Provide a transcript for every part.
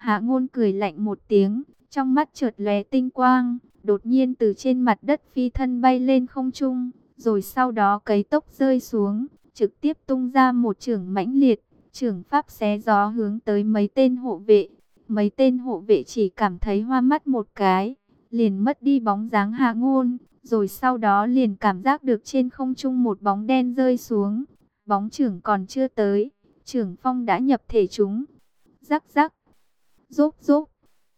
Hạ Ngôn cười lạnh một tiếng, trong mắt chợt lóe tinh quang, đột nhiên từ trên mặt đất phi thân bay lên không trung, rồi sau đó cấy tốc rơi xuống, trực tiếp tung ra một chưởng mãnh liệt, chưởng pháp xé gió hướng tới mấy tên hộ vệ. Mấy tên hộ vệ chỉ cảm thấy hoa mắt một cái, liền mất đi bóng dáng Hạ Ngôn, rồi sau đó liền cảm giác được trên không trung một bóng đen rơi xuống. Bóng chưởng còn chưa tới, chưởng phong đã nhập thể chúng. Rắc rắc, rốp rốp,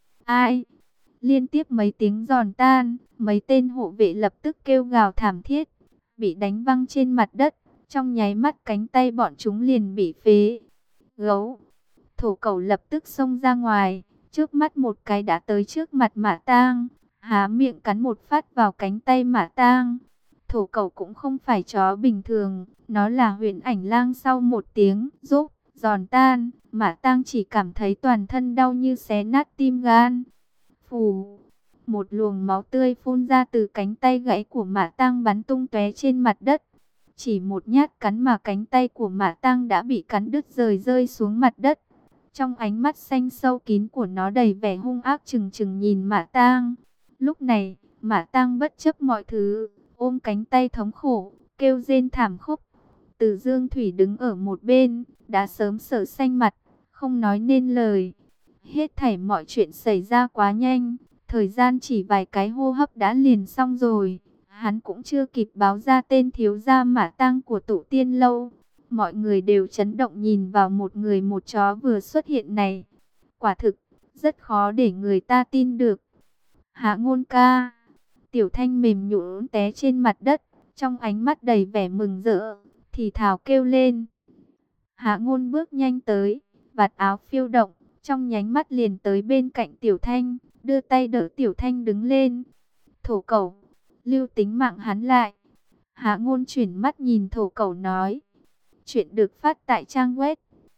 ai? Liên tiếp mấy tiếng giòn tan, mấy tên hộ vệ lập tức kêu gào thảm thiết, bị đánh văng trên mặt đất, trong nháy mắt cánh tay bọn chúng liền bị phế. Gấu, thổ cẩu lập tức xông ra ngoài, trước mắt một cái đã tới trước mặt Mã Tang, há miệng cắn một phát vào cánh tay Mã Tang. Thổ cẩu cũng không phải chó bình thường, nó là Huyền Ảnh Lang. Sau một tiếng rốp giòn tan, Mã Tang chỉ cảm thấy toàn thân đau như xé nát tim gan. Phù, một luồng máu tươi phun ra từ cánh tay gãy của Mã Tang bắn tung tóe trên mặt đất. Chỉ một nhát cắn mà cánh tay của Mã Tang đã bị cắn đứt rơi xuống mặt đất. Trong ánh mắt xanh sâu kín của nó đầy vẻ hung ác trừng trừng nhìn Mã Tang. Lúc này, Mã Tang bất chấp mọi thứ, ôm cánh tay thống khổ, kêu rên thảm khốc. Từ Dương Thủy đứng ở một bên, đã sớm sợ xanh mặt, không nói nên lời. Hết thảy mọi chuyện xảy ra quá nhanh, thời gian chỉ vài cái hô hấp đã liền xong rồi. Hắn cũng chưa kịp báo ra tên thiếu gia Mã Tang của Tụ Tiên Lâu. Mọi người đều chấn động nhìn vào một người một chó vừa xuất hiện này. Quả thực, rất khó để người ta tin được. Hạ Ngôn ca. Tiểu Thanh mềm nhũn té trên mặt đất, trong ánh mắt đầy vẻ mừng rỡ, thì thào kêu lên. Hạ Ngôn bước nhanh tới, vạt áo phiêu động, trong nhánh mắt liền tới bên cạnh Tiểu Thanh, đưa tay đỡ Tiểu Thanh đứng lên. Thổ cẩu, lưu tính mạng hắn lại. Hạ Ngôn chuyển mắt nhìn thổ cẩu nói. Chuyện được phát tại trang web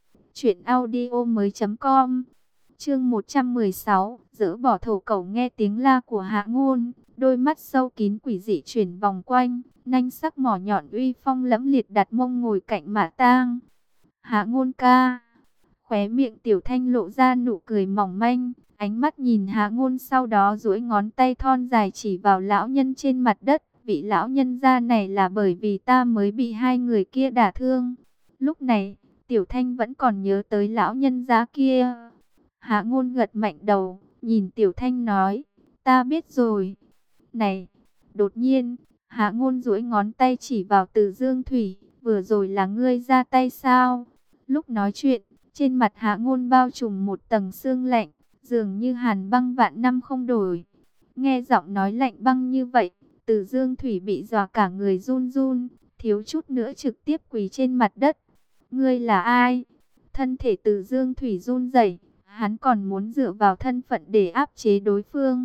truyệnaudiomoi.com. Chương 116, dỡ bỏ thổ cẩu. Nghe tiếng la của Hạ Ngôn, đôi mắt sâu kín quỷ dị chuyển vòng quanh, nanh sắc mỏ nhọn uy phong lẫm liệt đặt mông ngồi cạnh Mã Tang. Hạ Ngôn ca. Khóe miệng Tiểu Thanh lộ ra nụ cười mỏng manh, ánh mắt nhìn Hạ Ngôn, sau đó duỗi ngón tay thon dài chỉ vào lão nhân trên mặt đất. Vị lão nhân gia này là bởi vì ta mới bị hai người kia đả thương. Lúc này, Tiểu Thanh vẫn còn nhớ tới lão nhân gia kia. Hạ Ngôn gật mạnh đầu, nhìn Tiểu Thanh nói, ta biết rồi. Này, đột nhiên, Hạ Ngôn duỗi ngón tay chỉ vào Từ Dương Thủy, vừa rồi là ngươi ra tay sao? Lúc nói chuyện, trên mặt Hạ Ngôn bao trùm một tầng sương lạnh, dường như hàn băng vạn năm không đổi. Nghe giọng nói lạnh băng như vậy, Từ Dương Thủy bị dọa cả người run run, thiếu chút nữa trực tiếp quỳ trên mặt đất. Ngươi là ai? Thân thể Từ Dương Thủy run rẩy, hắn còn muốn dựa vào thân phận để áp chế đối phương.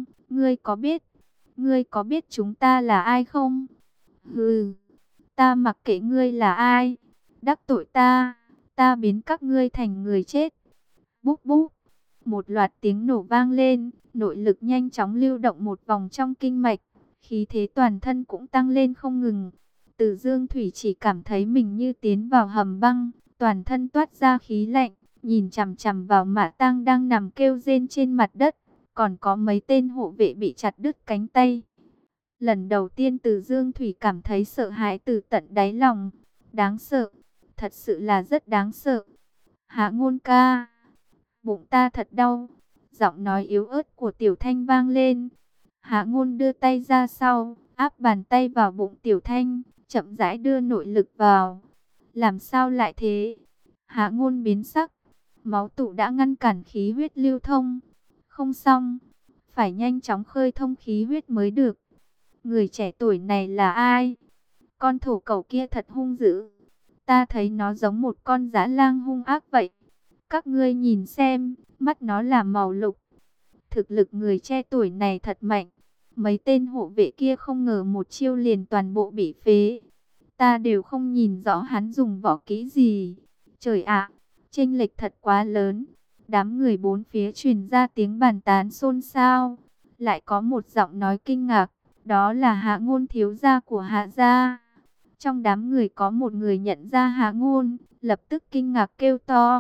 Ngươi có biết chúng ta là ai không? Hừ, ta mặc kệ ngươi là ai. Đắc tội ta biến các ngươi thành người chết. Búp búp, một loạt tiếng nổ vang lên, nội lực nhanh chóng lưu động một vòng trong kinh mạch, khí thế toàn thân cũng tăng lên không ngừng. Từ Dương Thủy chỉ cảm thấy mình như tiến vào hầm băng, toàn thân toát ra khí lạnh, nhìn chằm chằm vào Mã Tang đang nằm kêu rên trên mặt đất, còn có mấy tên hộ vệ bị chặt đứt cánh tay. Lần đầu tiên Từ Dương Thủy cảm thấy sợ hãi từ tận đáy lòng, đáng sợ, thật sự là rất đáng sợ. Hạ Ngôn ca, bụng ta thật đau. Giọng nói yếu ớt của Tiểu Thanh vang lên. Hạ Ngôn đưa tay ra sau, áp bàn tay vào bụng Tiểu Thanh, chậm rãi đưa nội lực vào. Làm sao lại thế? Hạ Ngôn biến sắc, máu tụ đã ngăn cản khí huyết lưu thông. Không xong, phải nhanh chóng khơi thông khí huyết mới được. Người trẻ tuổi này là ai? Con thổ cẩu kia thật hung dữ. Ta thấy nó giống một con dã lang hung ác vậy. Các ngươi nhìn xem, mắt nó là màu lục. Thực lực người trẻ tuổi này thật mạnh. Mấy tên hộ vệ kia không ngờ một chiêu liền toàn bộ bị phế. Ta đều không nhìn rõ hắn dùng võ kỹ gì. Trời ạ, chênh lệch thật quá lớn. Đám người bốn phía truyền ra tiếng bàn tán xôn xao. Lại có một giọng nói kinh ngạc, đó là Hạ Ngôn thiếu gia của Hạ gia. Trong đám người có một người nhận ra Hạ Ngôn, lập tức kinh ngạc kêu to.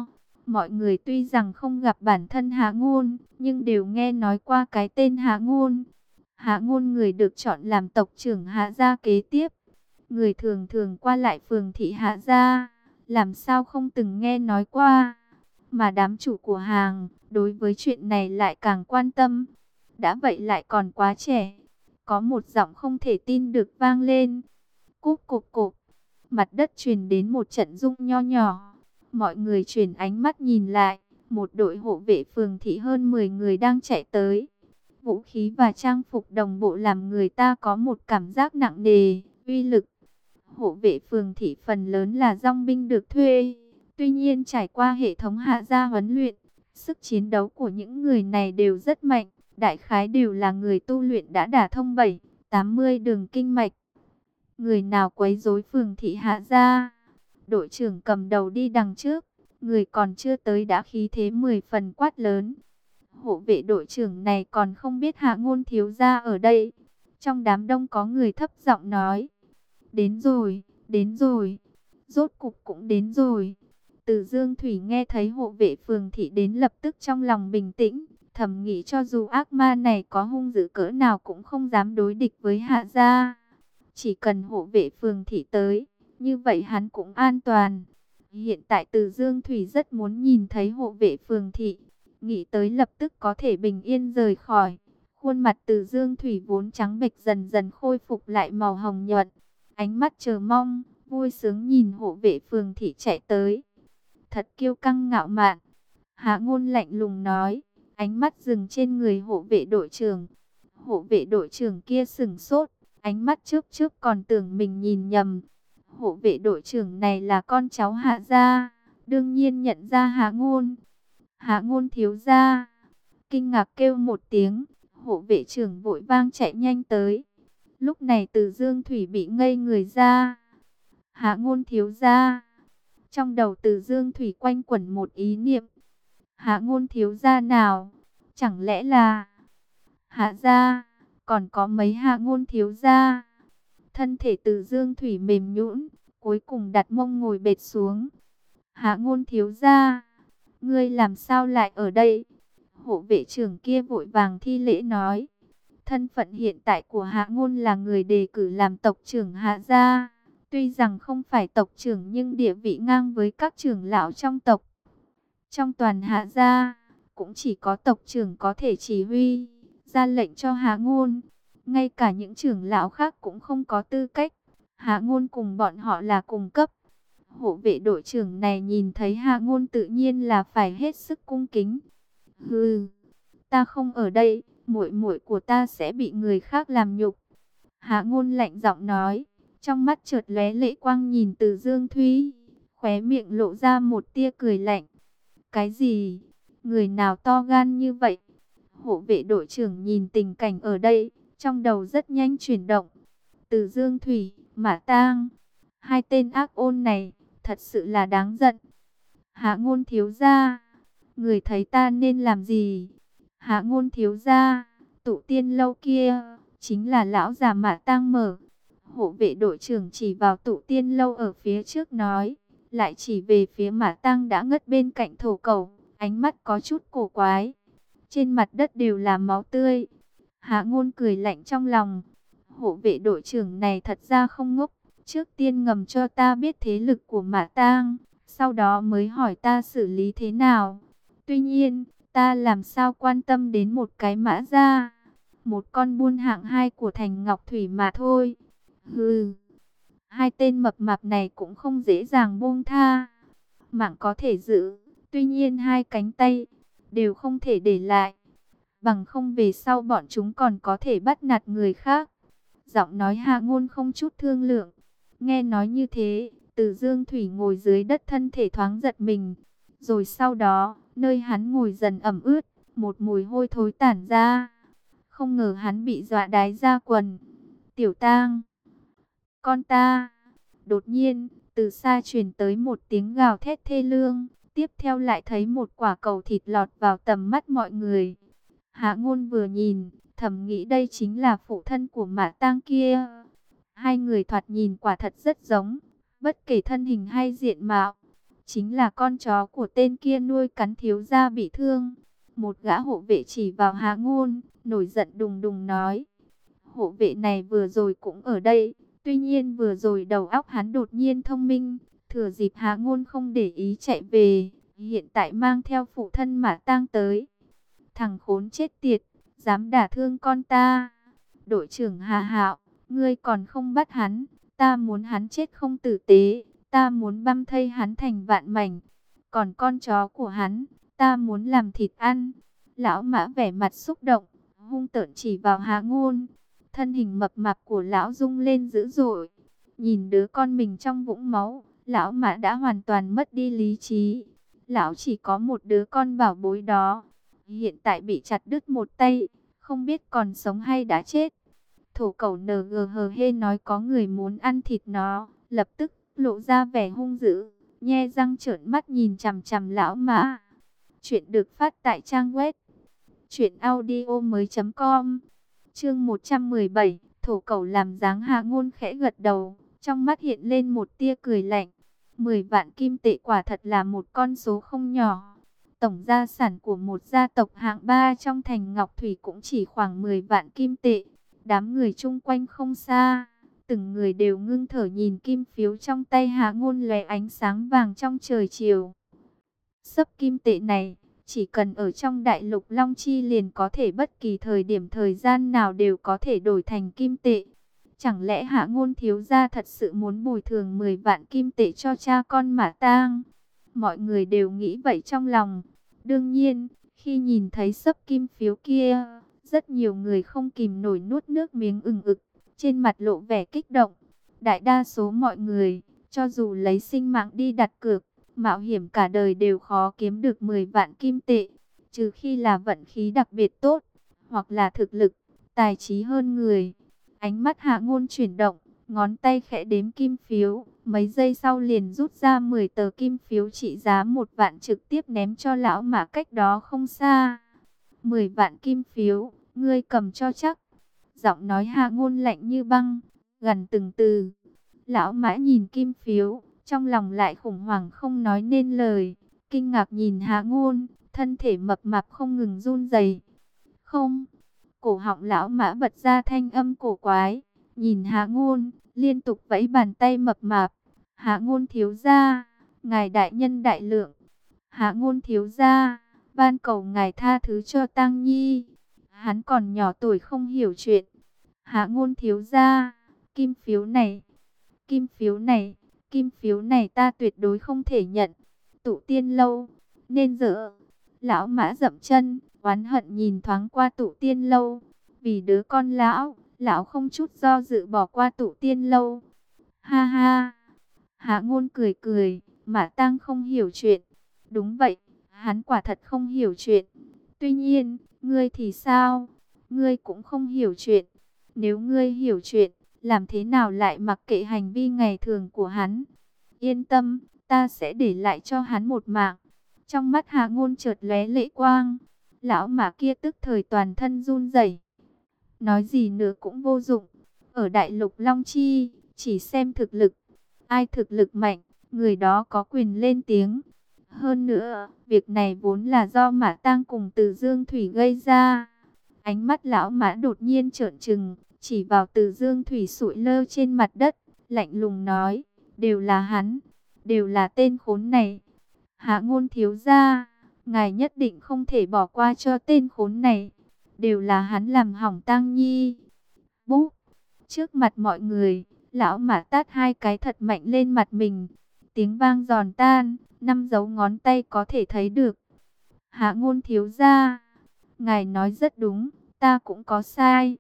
Mọi người tuy rằng không gặp bản thân Hạ Ngôn, nhưng đều nghe nói qua cái tên Hạ Ngôn. Hạ Ngôn người được chọn làm tộc trưởng Hạ gia kế tiếp. Người thường thường qua lại phường thị Hạ gia, làm sao không từng nghe nói qua. Mà đám chủ của hàng, đối với chuyện này lại càng quan tâm. Đã vậy lại còn quá trẻ. Có một giọng không thể tin được vang lên. Cúp cộp cộp. Mặt đất truyền đến một trận rung nho nhỏ. Mọi người chuyển ánh mắt nhìn lại. Một đội hộ vệ phường thị hơn 10 người đang chạy tới. Vũ khí và trang phục đồng bộ làm người ta có một cảm giác nặng nề, uy lực. Hộ vệ phường thị phần lớn là dòng binh được thuê. Tuy nhiên trải qua hệ thống Hạ gia huấn luyện, sức chiến đấu của những người này đều rất mạnh. Đại khái đều là người tu luyện đã đả thông 7-80 đường kinh mạch. Người nào quấy rối phường thị Hạ gia, đội trưởng cầm đầu đi đằng trước. Người còn chưa tới đã khí thế 10 phần quát lớn. Hộ vệ đội trưởng này còn không biết Hạ Ngôn thiếu gia ở đây. Trong đám đông có người thấp giọng nói. Đến rồi, đến rồi. Rốt cục cũng đến rồi. Từ Dương Thủy nghe thấy hộ vệ phường thị đến lập tức trong lòng bình tĩnh. Thầm nghĩ cho dù ác ma này có hung dữ cỡ nào cũng không dám đối địch với Hạ gia. Chỉ cần hộ vệ phường thị tới, như vậy hắn cũng an toàn. Hiện tại Từ Dương Thủy rất muốn nhìn thấy hộ vệ phường thị. Nghĩ tới lập tức có thể bình yên rời khỏi. Khuôn mặt Từ Dương Thủy vốn trắng bệch dần dần khôi phục lại màu hồng nhuận. Ánh mắt chờ mong, vui sướng nhìn hộ vệ phường thị chạy tới. Thật kiêu căng ngạo mạn. Hạ Ngôn lạnh lùng nói, ánh mắt dừng trên người hộ vệ đội trưởng. Hộ vệ đội trưởng kia sững sốt, ánh mắt chớp chớp còn tưởng mình nhìn nhầm. Hộ vệ đội trưởng này là con cháu Hạ gia, đương nhiên nhận ra Hạ Ngôn. Hạ Ngôn thiếu gia. Kinh ngạc kêu một tiếng, hộ vệ trưởng vội vang chạy nhanh tới. Lúc này Từ Dương Thủy bị ngây người ra. Hạ Ngôn thiếu gia. Trong đầu Từ Dương Thủy quanh quẩn một ý niệm. Hạ Ngôn thiếu gia nào? Chẳng lẽ là Hạ gia? Còn có mấy Hạ Ngôn thiếu gia? Thân thể Từ Dương Thủy mềm nhũn, cuối cùng đặt mông ngồi bệt xuống. Hạ Ngôn thiếu gia, ngươi làm sao lại ở đây? Hộ vệ trưởng kia vội vàng thi lễ nói. Thân phận hiện tại của Hạ Ngôn là người đề cử làm tộc trưởng Hạ gia. Tuy rằng không phải tộc trưởng nhưng địa vị ngang với các trưởng lão trong tộc. Trong toàn Hạ gia, cũng chỉ có tộc trưởng có thể chỉ huy, ra lệnh cho Hạ Ngôn. Ngay cả những trưởng lão khác cũng không có tư cách. Hạ Ngôn cùng bọn họ là cùng cấp. Hộ vệ đội trưởng này nhìn thấy Hạ Ngôn tự nhiên là phải hết sức cung kính. Hừ, ta không ở đây, muội muội của ta sẽ bị người khác làm nhục. Hạ Ngôn lạnh giọng nói, trong mắt chợt lóe lệ quang nhìn Từ Dương Thủy, khóe miệng lộ ra một tia cười lạnh. Cái gì? Người nào to gan như vậy? Hộ vệ đội trưởng nhìn tình cảnh ở đây, trong đầu rất nhanh chuyển động. Từ Dương Thủy, Mã Tang, hai tên ác ôn này, thật sự là đáng giận. Hạ Ngôn thiếu gia, người thấy ta nên làm gì? Hạ Ngôn thiếu gia, tụ tiên lâu kia, chính là lão già Mã Tang mở. Hộ vệ đội trưởng chỉ vào tụ tiên lâu ở phía trước nói, lại chỉ về phía Mã Tang đã ngất bên cạnh thổ cầu, ánh mắt có chút cổ quái. Trên mặt đất đều là máu tươi. Hạ Ngôn cười lạnh trong lòng. Hộ vệ đội trưởng này thật ra không ngốc. Trước tiên ngầm cho ta biết thế lực của Mã Tang, sau đó mới hỏi ta xử lý thế nào. Tuy nhiên, ta làm sao quan tâm đến một cái Mã gia, một con buôn hạng hai của thành Ngọc Thủy mà thôi. Hừ, hai tên mập mạp này cũng không dễ dàng buông tha. Mạng có thể giữ, tuy nhiên hai cánh tay đều không thể để lại. Bằng không về sau bọn chúng còn có thể bắt nạt người khác. Giọng nói Hạ Ngôn không chút thương lượng. Nghe nói như thế, Từ Dương Thủy ngồi dưới đất thân thể thoáng giật mình. Rồi sau đó, nơi hắn ngồi dần ẩm ướt, một mùi hôi thối tản ra. Không ngờ hắn bị dọa đái ra quần. Tiểu Tang, con ta. Đột nhiên, từ xa truyền tới một tiếng gào thét thê lương. Tiếp theo lại thấy một quả cầu thịt lọt vào tầm mắt mọi người. Hạ Ngôn vừa nhìn, thầm nghĩ đây chính là phụ thân của Mã Tang kia. Hai người thoạt nhìn quả thật rất giống, bất kể thân hình hay diện mạo. chính là con chó của tên kia nuôi cắn thiếu gia bị thương. Một gã hộ vệ chỉ vào Hạ Ngôn, nổi giận đùng đùng nói. Hộ vệ này vừa rồi cũng ở đây, tuy nhiên vừa rồi đầu óc hắn đột nhiên thông minh, thừa dịp Hạ Ngôn không để ý chạy về, hiện tại mang theo phụ thân Mã Tang tới. Thằng khốn chết tiệt, dám đả thương con ta. Đội trưởng Hà Hạo, ngươi còn không bắt hắn, ta muốn hắn chết không tử tế, ta muốn băm thây hắn thành vạn mảnh. Còn con chó của hắn, ta muốn làm thịt ăn. Lão Mã vẻ mặt xúc động, hung tợn chỉ vào Hạ Ngôn. Thân hình mập mạp của lão rung lên dữ dội. Nhìn đứa con mình trong vũng máu, lão Mã đã hoàn toàn mất đi lý trí. Lão chỉ có một đứa con bảo bối đó, hiện tại bị chặt đứt một tay, không biết còn sống hay đã chết. Thổ cẩu NGHH nói có người muốn ăn thịt nó, lập tức lộ ra vẻ hung dữ, nhe răng trợn mắt nhìn chằm chằm lão Mã. Chuyện được phát tại trang web truyệnaudiomoi.com. Chương 117, thổ cẩu làm dáng. Hạ Ngôn khẽ gật đầu, trong mắt hiện lên một tia cười lạnh. 10 vạn kim tệ quả thật là một con số không nhỏ. Tổng gia sản của một gia tộc hạng 3 trong thành Ngọc Thủy cũng chỉ khoảng 10 vạn kim tệ. Đám người chung quanh không xa, từng người đều ngưng thở nhìn kim phiếu trong tay Hạ Ngôn lóe ánh sáng vàng trong trời chiều. Xấp kim tệ này, chỉ cần ở trong đại lục Long Chi liền có thể bất kỳ thời điểm thời gian nào đều có thể đổi thành kim tệ. Chẳng lẽ Hạ Ngôn thiếu gia thật sự muốn bồi thường 10 vạn kim tệ cho cha con Mã Tang? Mọi người đều nghĩ vậy trong lòng. Đương nhiên, khi nhìn thấy xấp kim phiếu kia, rất nhiều người không kìm nổi nuốt nước miếng ừng ực, trên mặt lộ vẻ kích động. Đại đa số mọi người, cho dù lấy sinh mạng đi đặt cược, mạo hiểm cả đời đều khó kiếm được 10 vạn kim tệ, trừ khi là vận khí đặc biệt tốt, hoặc là thực lực, tài trí hơn người. Ánh mắt Hạ Ngôn chuyển động, ngón tay khẽ đếm kim phiếu, mấy giây sau liền rút ra 10 tờ kim phiếu trị giá 1 vạn trực tiếp ném cho lão Mã cách đó không xa. 10 vạn kim phiếu, ngươi cầm cho chắc. Giọng nói Hạ Ngôn lạnh như băng, gần từng từ. Lão Mã nhìn kim phiếu, trong lòng lại khủng hoảng không nói nên lời, kinh ngạc nhìn Hạ Ngôn, thân thể mập mạp không ngừng run rẩy. Không, cổ họng lão Mã bật ra thanh âm cổ quái, nhìn Hạ Ngôn, liên tục vẫy bàn tay mập mạp. Hạ Ngôn thiếu gia, ngài đại nhân đại lượng. Hạ Ngôn thiếu gia, van cầu ngài tha thứ cho Tang Nhi, hắn còn nhỏ tuổi không hiểu chuyện. Hạ Ngôn thiếu gia, kim phiếu này, kim phiếu này, kim phiếu này ta tuyệt đối không thể nhận. Tụ Tiên lâu, nên dỡ. Lão Mã dậm chân, oán hận nhìn thoáng qua Tụ Tiên lâu. Vì đứa con lão, lão không chút do dự bỏ qua Tụ Tiên lâu. Ha ha. Hạ Ngôn cười cười, Mã Tang không hiểu chuyện. Đúng vậy, hắn quả thật không hiểu chuyện. Tuy nhiên, ngươi thì sao? Ngươi cũng không hiểu chuyện. Nếu ngươi hiểu chuyện, làm thế nào lại mặc kệ hành vi ngày thường của hắn? Yên tâm, ta sẽ để lại cho hắn một mạng. Trong mắt Hạ Ngôn chợt lóe lệ quang. Lão Mã kia tức thời toàn thân run rẩy. Nói gì nữa cũng vô dụng. Ở đại lục Long Chi, chỉ xem thực lực. Ai thực lực mạnh, người đó có quyền lên tiếng. Hơn nữa, việc này vốn là do Mã Tang cùng Từ Dương Thủy gây ra. Ánh mắt lão Mã đột nhiên trợn trừng, chỉ vào Từ Dương Thủy sụi lơ trên mặt đất, lạnh lùng nói, đều là hắn, đều là tên khốn này. Hạ Ngôn thiếu gia, ngài nhất định không thể bỏ qua cho tên khốn này, đều là hắn làm hỏng Tang Nhi. Búp, trước mặt mọi người, lão Mã tát hai cái thật mạnh lên mặt mình, tiếng vang giòn tan, 5 dấu ngón tay có thể thấy được. Hạ Ngôn thiếu gia, ngài nói rất đúng, ta cũng có sai,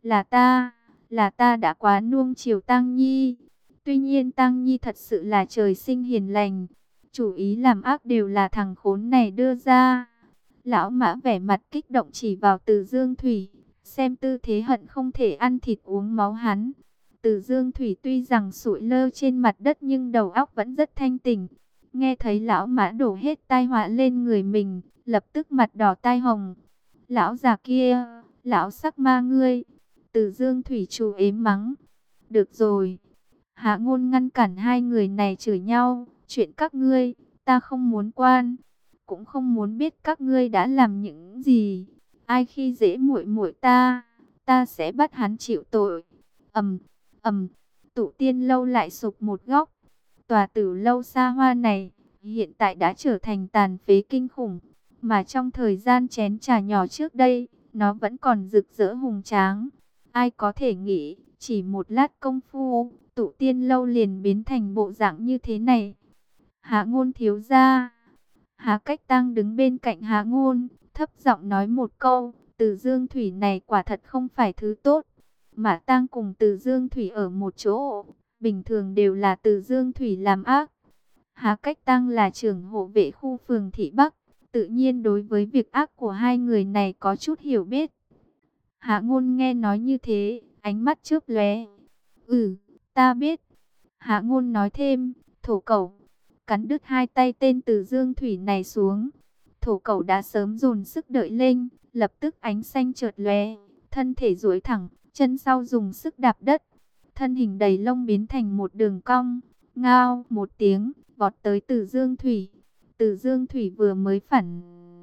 là ta đã quá nuông chiều Tang Nhi. Tuy nhiên Tang Nhi thật sự là trời sinh hiền lành, chủ ý làm ác đều là thằng khốn này đưa ra. Lão Mã vẻ mặt kích động chỉ vào Từ Dương Thủy, xem tư thế hận không thể ăn thịt uống máu hắn. Từ Dương Thủy tuy rằng sụi lơ trên mặt đất nhưng đầu óc vẫn rất thanh tỉnh. Nghe thấy lão Mã đổ hết tai họa lên người mình, lập tức mặt đỏ tai hồng. Lão già kia, lão sắc ma ngươi. Từ Dương Thủy chú ếm mắng. Được rồi. Hạ Ngôn ngăn cản hai người này chửi nhau. Chuyện các ngươi, Ta không muốn quan, cũng không muốn biết các ngươi đã làm những gì. Ai khi dễ muội muội ta sẽ bắt hắn chịu tội. Ầm, ầm, Tụ Tiên lâu lại sụp một góc. Tòa Tử lâu xa hoa này hiện tại đã trở thành tàn phế kinh khủng, mà trong thời gian chén trà nhỏ trước đây, nó vẫn còn rực rỡ hùng tráng. Ai có thể nghĩ, chỉ một lát công phu, Tụ Tiên lâu liền biến thành bộ dạng như thế này. Hạ Ngôn thiếu gia. Hạ Cách Tăng đứng bên cạnh Hạ Ngôn, thấp giọng nói một câu, Từ Dương Thủy này quả thật không phải thứ tốt. Mã Tang cùng Từ Dương Thủy ở một chỗ, bình thường đều là Từ Dương Thủy làm ác. Hạ Cách Tăng là trưởng hộ vệ khu phường Thị Bắc, tự nhiên đối với việc ác của hai người này có chút hiểu biết. Hạ Ngôn nghe nói như thế, ánh mắt chớp lóe. Ta biết. Hạ Ngôn nói thêm, thổ cẩu, cắn đứt hai tay tên Từ Dương Thủy này xuống. Thổ cẩu đã sớm dồn sức đợi lên, lập tức ánh xanh chợt lóe, thân thể duỗi thẳng, chân sau dùng sức đạp đất, thân hình đầy lông biến thành một đường cong, ngao một tiếng, vọt tới Từ Dương Thủy. Từ Dương Thủy vừa mới phản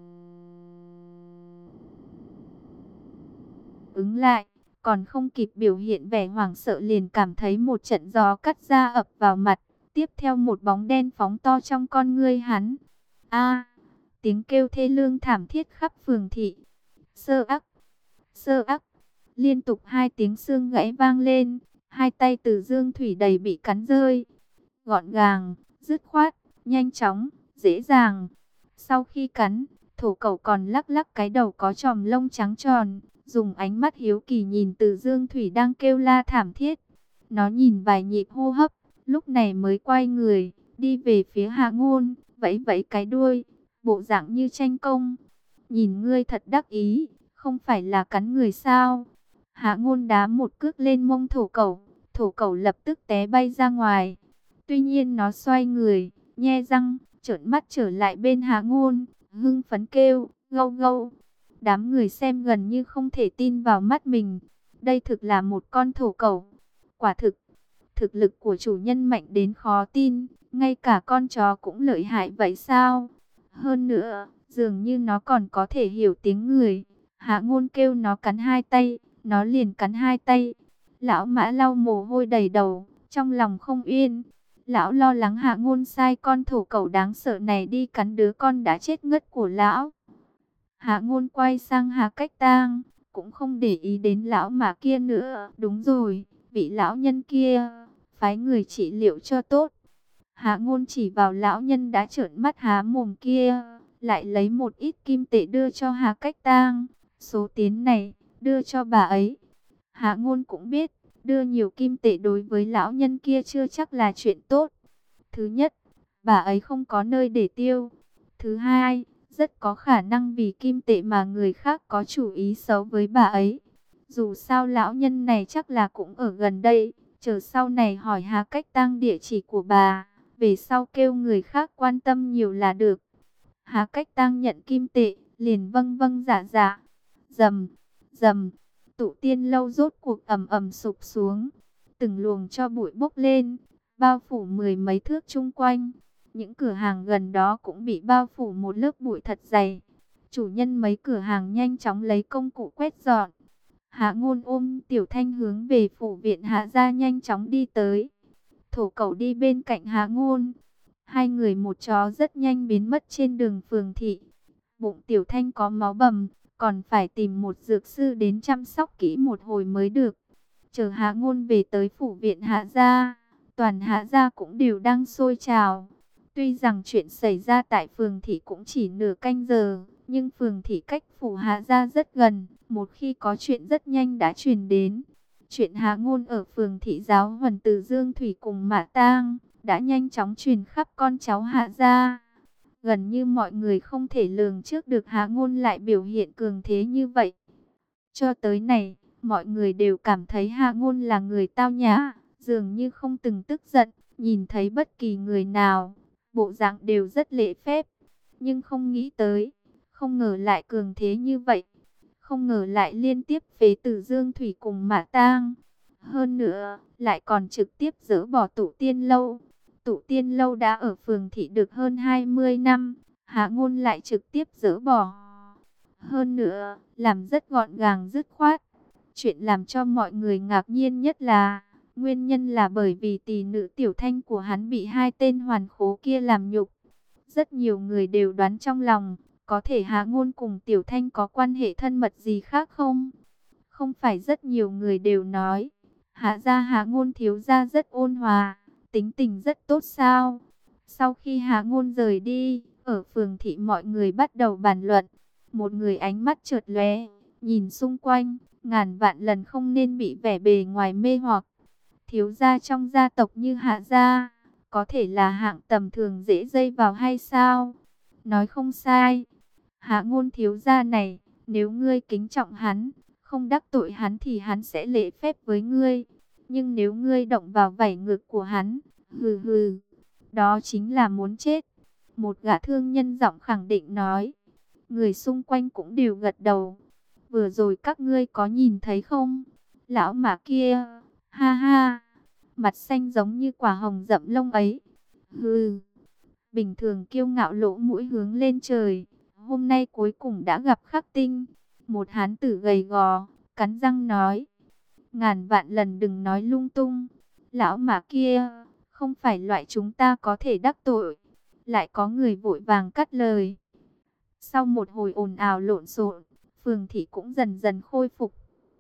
ứng lại, còn không kịp biểu hiện vẻ hoảng sợ liền cảm thấy một trận gió cắt da ập vào mặt, tiếp theo một bóng đen phóng to trong con ngươi hắn. A! Tiếng kêu thê lương thảm thiết khắp phường thị. Sơ ắc, sơ ắc. Liên tục hai tiếng xương gãy vang lên, hai tay Từ Dương Thủy đầy bị cắn rơi. Gọn gàng, dứt khoát, nhanh chóng, dễ dàng. Sau khi cắn, thổ cẩu còn lắc lắc cái đầu có chòm lông trắng tròn, dùng ánh mắt hiếu kỳ nhìn Từ Dương Thủy đang kêu la thảm thiết. Nó nhìn vài nhịp hô hấp, lúc này mới quay người, đi về phía Hạ Ngôn, vẫy vẫy cái đuôi, bộ dạng như tranh công. Nhìn ngươi thật đắc ý, không phải là cắn người sao? Hạ Ngôn đá một cước lên mông thổ cẩu lập tức té bay ra ngoài. Tuy nhiên nó xoay người, nhe răng, trợn mắt trở lại bên Hạ Ngôn, hưng phấn kêu, gâu gâu. Đám người xem gần như không thể tin vào mắt mình. Đây thực là một con thổ cẩu. Quả thực, thực lực của chủ nhân mạnh đến khó tin, ngay cả con chó cũng lợi hại vậy sao? Hơn nữa, dường như nó còn có thể hiểu tiếng người. Hạ Ngôn kêu nó cắn hai tay, nó liền cắn hai tay. Lão Mã lau mồ hôi đầy đầu, trong lòng không yên. Lão lo lắng Hạ Ngôn sai con thổ cẩu đáng sợ này đi cắn đứa con đã chết ngất của lão. Hạ Ngôn quay sang Hạ Cách Tang, cũng không để ý đến lão Mã kia nữa. Đúng rồi, vị lão nhân kia, phái người trị liệu cho tốt. Hạ Ngôn chỉ vào lão nhân đã trợn mắt há mồm kia, lại lấy một ít kim tệ đưa cho Hạ Cách Tang. Số tiền này, đưa cho bà ấy. Hạ Ngôn cũng biết, đưa nhiều kim tệ đối với lão nhân kia chưa chắc là chuyện tốt. Thứ nhất, bà ấy không có nơi để tiêu. Thứ hai, rất có khả năng vì kim tệ mà người khác có chủ ý xấu với bà ấy. Dù sao lão nhân này chắc là cũng ở gần đây, chờ sau này hỏi Hạ Cách Tang địa chỉ của bà, về sau kêu người khác quan tâm nhiều là được. Hạ Cách Tang nhận kim tệ, liền vâng vâng dạ dạ. Rầm, rầm, Tụ Tiên lâu rốt cuộc ầm ầm sụp xuống, từng luồng cho bụi bốc lên, bao phủ mười mấy thước chung quanh. Những cửa hàng gần đó cũng bị bao phủ một lớp bụi thật dày. Chủ nhân mấy cửa hàng nhanh chóng lấy công cụ quét dọn. Hạ Ngôn ôm Tiểu Thanh hướng về phủ viện Hạ gia nhanh chóng đi tới. Thổ cẩu đi bên cạnh Hạ Ngôn. Hai người một chó rất nhanh biến mất trên đường phường thị. Bụng Tiểu Thanh có máu bầm, còn phải tìm một dược sư đến chăm sóc kỹ một hồi mới được. Chờ Hạ Ngôn về tới phủ viện Hạ gia, toàn Hạ gia cũng đều đang sôi trào. Tuy rằng chuyện xảy ra tại phường thị cũng chỉ nửa canh giờ, nhưng phường thị cách phủ Hạ gia rất gần, một khi có chuyện rất nhanh đã truyền đến. Chuyện Hạ Ngôn ở phường thị giáo huấn Từ Dương Thủy cùng Mã Tang đã nhanh chóng truyền khắp con cháu Hạ gia. Gần như mọi người không thể lường trước được Hạ Ngôn lại biểu hiện cường thế như vậy. Cho tới này, mọi người đều cảm thấy Hạ Ngôn là người tao nhã, dường như không từng tức giận, nhìn thấy bất kỳ người nào, bộ dạng đều rất lễ phép. Nhưng không nghĩ tới, không ngờ lại cường thế như vậy. Không ngờ lại liên tiếp phế Từ Dương Thủy cùng Mã Tang. Hơn nữa, lại còn trực tiếp dỡ bỏ Tụ Tiên lâu. tụ tiên lâu đã ở phường thị được hơn 20 năm, Hạ Ngôn lại trực tiếp dỡ bỏ. Hơn nữa, làm rất gọn gàng dứt khoát. Chuyện làm cho mọi người ngạc nhiên nhất là, nguyên nhân là bởi vì tỷ nữ Tiểu Thanh của hắn bị hai tên hoàn khố kia làm nhục. Rất nhiều người đều đoán trong lòng, có thể Hạ Ngôn cùng Tiểu Thanh có quan hệ thân mật gì khác không? Không phải rất nhiều người đều nói, Hạ gia Hạ Ngôn thiếu gia rất ôn hòa, tính tình rất tốt sao? Sau khi Hạ Ngôn rời đi, ở phường thị mọi người bắt đầu bàn luận. Một người ánh mắt chợt lóe, nhìn xung quanh, ngàn vạn lần không nên bị vẻ bề ngoài mê hoặc. Thiếu gia trong gia tộc như Hạ gia, có thể là hạng tầm thường dễ dây vào hay sao? Nói không sai. Hạ Ngôn thiếu gia này, nếu ngươi kính trọng hắn, không đắc tội hắn thì hắn sẽ lễ phép với ngươi. Nhưng nếu ngươi động vào vảy ngực của hắn, hừ hừ, đó chính là muốn chết. Một gã thương nhân giọng khẳng định nói. Người xung quanh cũng đều gật đầu. Vừa rồi các ngươi có nhìn thấy không? Lão mã kia, ha ha, mặt xanh giống như quả hồng rậm lông ấy. Hừ, bình thường kiêu ngạo lỗ mũi hướng lên trời. Hôm nay cuối cùng đã gặp khắc tinh. Một hán tử gầy gò, cắn răng nói. Ngàn vạn lần đừng nói lung tung. Lão mã kia, không phải loại chúng ta có thể đắc tội. Lại có người vội vàng cắt lời. Sau một hồi ồn ào lộn xộn, phường thị cũng dần dần khôi phục